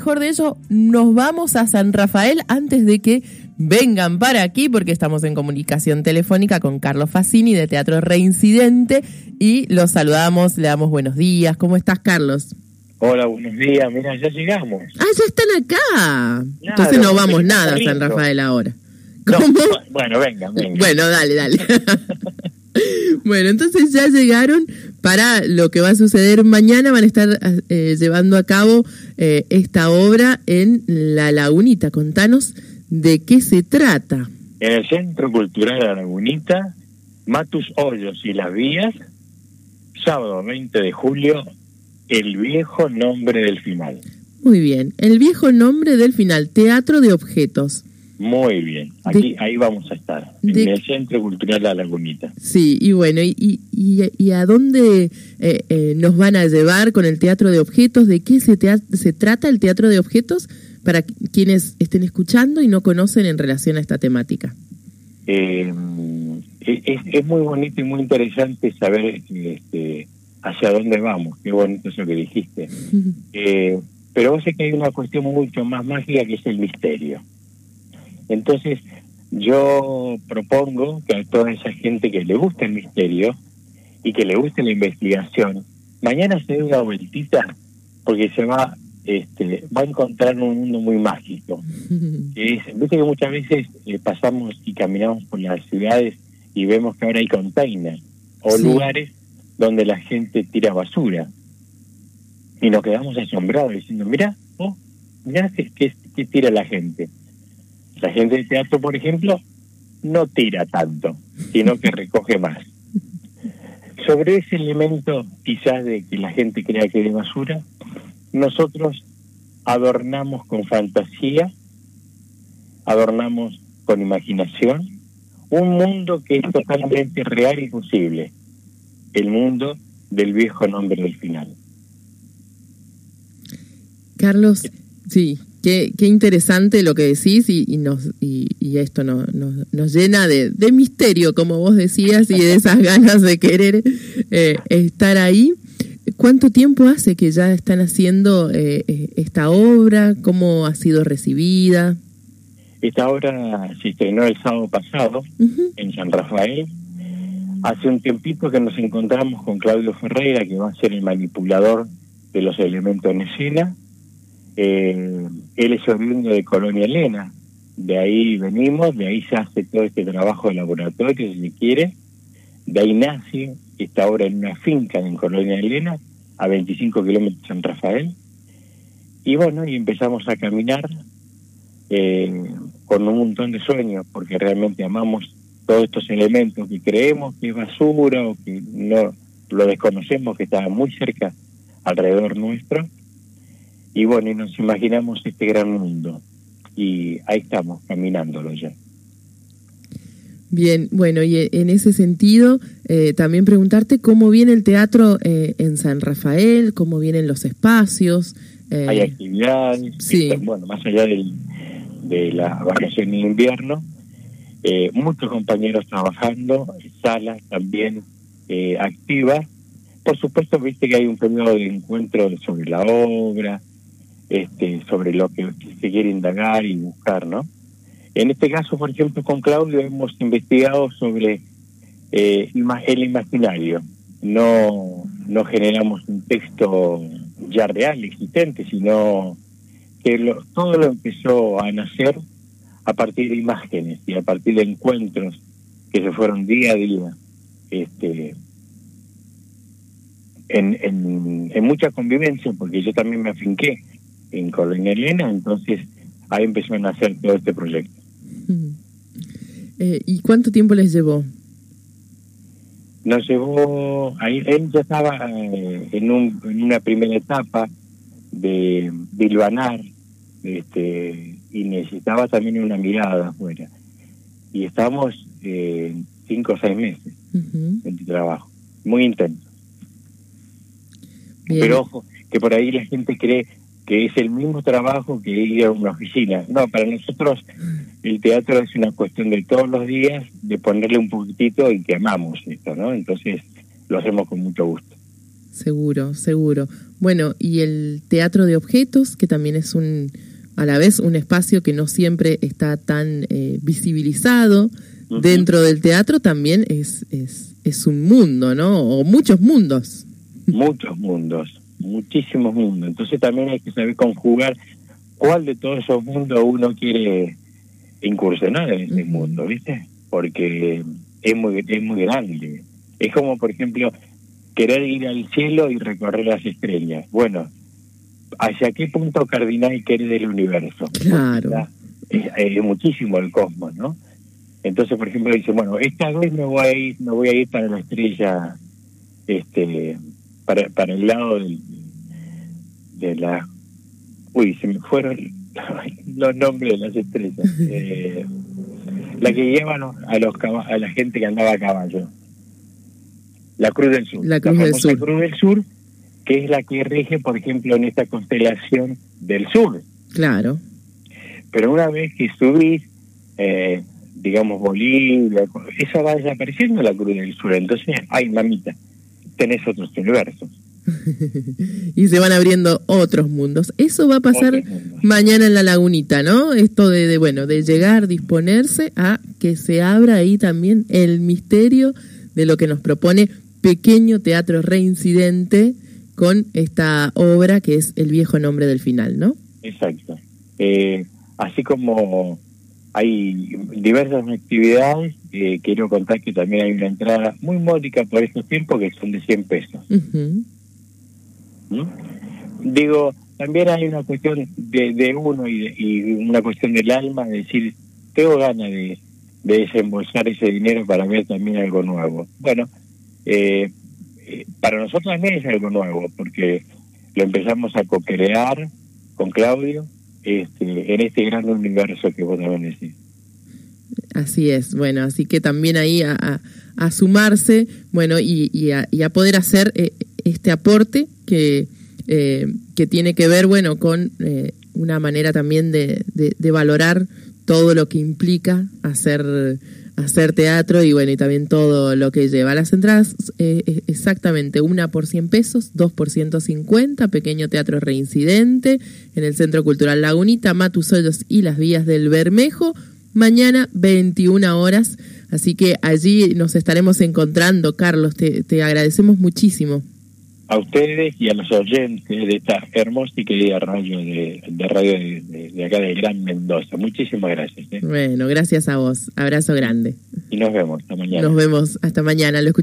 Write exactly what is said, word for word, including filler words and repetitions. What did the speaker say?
mejor de ello, nos vamos a San Rafael antes de que vengan para aquí, porque estamos en comunicación telefónica con Carlos Fassini de Teatro Reincidente y los saludamos, le damos buenos días. ¿Cómo estás, Carlos? Hola, buenos días. Mira, ya llegamos. Ah, ya están acá. Claro, entonces no vamos nada a San Rafael ahora. ¿Cómo? No, bueno, venga, venga. Bueno, dale, dale. Bueno, entonces ya llegaron para lo que va a suceder mañana. Van a estar eh, llevando a cabo eh, esta obra en La Lagunita. Contanos de qué se trata. En el Centro Cultural La Lagunita, Matus Hoyos y las Vías, sábado veinte de julio, El Viejo Nombre del Final. Muy bien, El Viejo Nombre del Final, Teatro de Objetos. Muy bien, aquí de, ahí vamos a estar, en de, el Centro Cultural La Lagunita. Sí, y bueno, ¿y, y, y a dónde eh, eh, nos van a llevar con el Teatro de Objetos? ¿De qué se, tea- se trata el Teatro de Objetos? Para quienes estén escuchando y no conocen en relación a esta temática. Eh, es, es muy bonito y muy interesante saber este, hacia dónde vamos. Qué bonito eso que dijiste. eh, pero vos sé que hay una cuestión mucho más mágica que es el misterio. Entonces, yo propongo que a toda esa gente que le gusta el misterio y que le guste la investigación, mañana se dé una vueltita porque se va este va a encontrar un mundo muy mágico. Que es, viste que muchas veces eh, pasamos y caminamos por las ciudades y vemos que ahora hay containers o sí. lugares donde la gente tira basura y nos quedamos asombrados diciendo, mira, oh, mira qué, qué, qué tira la gente. La gente de teatro, por ejemplo, no tira tanto, sino que recoge más. Sobre ese elemento, quizás de que la gente crea que es de basura, nosotros adornamos con fantasía, adornamos con imaginación, un mundo que es totalmente real y posible, el mundo del Viejo Nombre del Final. Carlos, sí. Qué, qué interesante lo que decís y, y nos y, y esto nos, nos, nos llena de, de misterio, como vos decías, y de esas ganas de querer eh, estar ahí. ¿Cuánto tiempo hace que ya están haciendo eh, esta obra? ¿Cómo ha sido recibida? Esta obra se estrenó el sábado pasado uh-huh. en San Rafael. Hace un tiempito que nos encontramos con Claudio Ferreira, que va a ser el manipulador de los elementos en escena. Eh, él es oriundo de Colonia Elena, de ahí venimos, de ahí se hace todo este trabajo de laboratorio, si se quiere, de ahí nace esta obra en una finca en Colonia Elena, a veinticinco kilómetros de San Rafael, y bueno, y empezamos a caminar eh, con un montón de sueños, porque realmente amamos todos estos elementos que creemos que es basura o que no lo desconocemos, que está muy cerca alrededor nuestro. Y bueno, y nos imaginamos este gran mundo. Y ahí estamos, caminándolo ya. Bien, bueno, y en ese sentido, eh, también preguntarte cómo viene el teatro eh, en San Rafael, cómo vienen los espacios. Eh, Hay actividades, sí. Está, bueno, más allá del, de la vacación de invierno, eh, muchos compañeros trabajando, salas también eh, activas. Por supuesto, viste que hay un periodo de encuentro sobre la obra, Este, sobre lo que se quiere indagar y buscar, ¿no? En este caso, por ejemplo, con Claudio hemos investigado sobre eh, el imaginario. No, no generamos un texto ya real, existente, sino que lo, todo lo empezó a nacer a partir de imágenes y a partir de encuentros que se fueron día a día, este, en, en, en mucha convivencia, porque yo también me afinqué en Colonia Elena, entonces ahí empezó a nacer todo este proyecto. Eh, ¿Y cuánto tiempo les llevó? Nos llevó, ahí él ya estaba eh, en, un, en una primera etapa de hilvanar, este, y necesitaba también una mirada afuera. Y estamos eh, cinco o seis meses uh-huh. en trabajo, muy intenso. Bien. Pero ojo, que por ahí la gente cree que es el mismo trabajo que ir a una oficina. No, para nosotros el teatro es una cuestión de todos los días, de ponerle un poquitito y que amamos esto, ¿no? Entonces lo hacemos con mucho gusto. Seguro, seguro. Bueno, y el teatro de objetos, que también es un, a la vez, un espacio que no siempre está tan eh, visibilizado. Uh-huh. Dentro del teatro también es, es, es un mundo, ¿no? O muchos mundos. Muchos mundos, muchísimos mundos. Entonces también hay que saber conjugar cuál de todos esos mundos uno quiere incursionar en ese uh-huh. mundo, ¿viste? Porque es muy, es muy grande. Es como, por ejemplo, querer ir al cielo y recorrer las estrellas. Bueno, ¿hacia qué punto cardinal querés del universo? Claro. Es, es muchísimo el cosmos, ¿no? Entonces, por ejemplo, dice, bueno, esta vez me voy a ir, me voy a ir para la estrella, este, para, para el lado del, de la... Uy, se me fueron los nombres de las estrellas. Eh, la que llevan a los a la gente que andaba a caballo. La Cruz del Sur. La Cruz la del Sur. Cruz del Sur, que es la que rige, por ejemplo, en esta constelación del sur. Claro. Pero una vez que subís, eh, digamos, Bolivia, esa va desapareciendo la Cruz del Sur. Entonces, ay, mamita, tenés otros universos. Y se van abriendo otros mundos. Eso va a pasar mañana en la Lagunita, ¿no? Esto de, de, bueno, de llegar, disponerse a que se abra ahí también el misterio de lo que nos propone Pequeño Teatro Reincidente con esta obra que es El viejo nombre del final, ¿no? Exacto. Eh, así como hay diversas actividades, eh, quiero contar que también hay una entrada muy módica por estos tiempos que son de cien pesos. Uh-huh. ¿Mm? Digo, también hay una cuestión de, de uno y, de, y una cuestión del alma, de decir, tengo ganas de, de desembolsar ese dinero para ver también algo nuevo. Bueno, eh, eh, para nosotros también es algo nuevo, porque lo empezamos a co-crear con Claudio este, en este gran universo que vos también decís. Así es, bueno, así que también ahí a, a, a sumarse, bueno, y, y, a, y a poder hacer eh, este aporte que, eh, que tiene que ver, bueno, con eh, una manera también de, de, de valorar todo lo que implica hacer, hacer teatro y bueno, y también todo lo que lleva. Las entradas eh, exactamente, una por cien pesos, dos por ciento cincuenta, Pequeño Teatro Reincidente, en el Centro Cultural Lagunita, Matus Hoyos y las Vías del Bermejo, mañana veintiuna horas, así que allí nos estaremos encontrando. Carlos, te, te agradecemos muchísimo. A ustedes y a los oyentes de esta hermosa y querida radio de, de radio de, de, de acá de Gran Mendoza. Muchísimas gracias. ¿eh? Bueno, gracias a vos. Abrazo grande. Y nos vemos hasta mañana. Nos vemos hasta mañana. Lo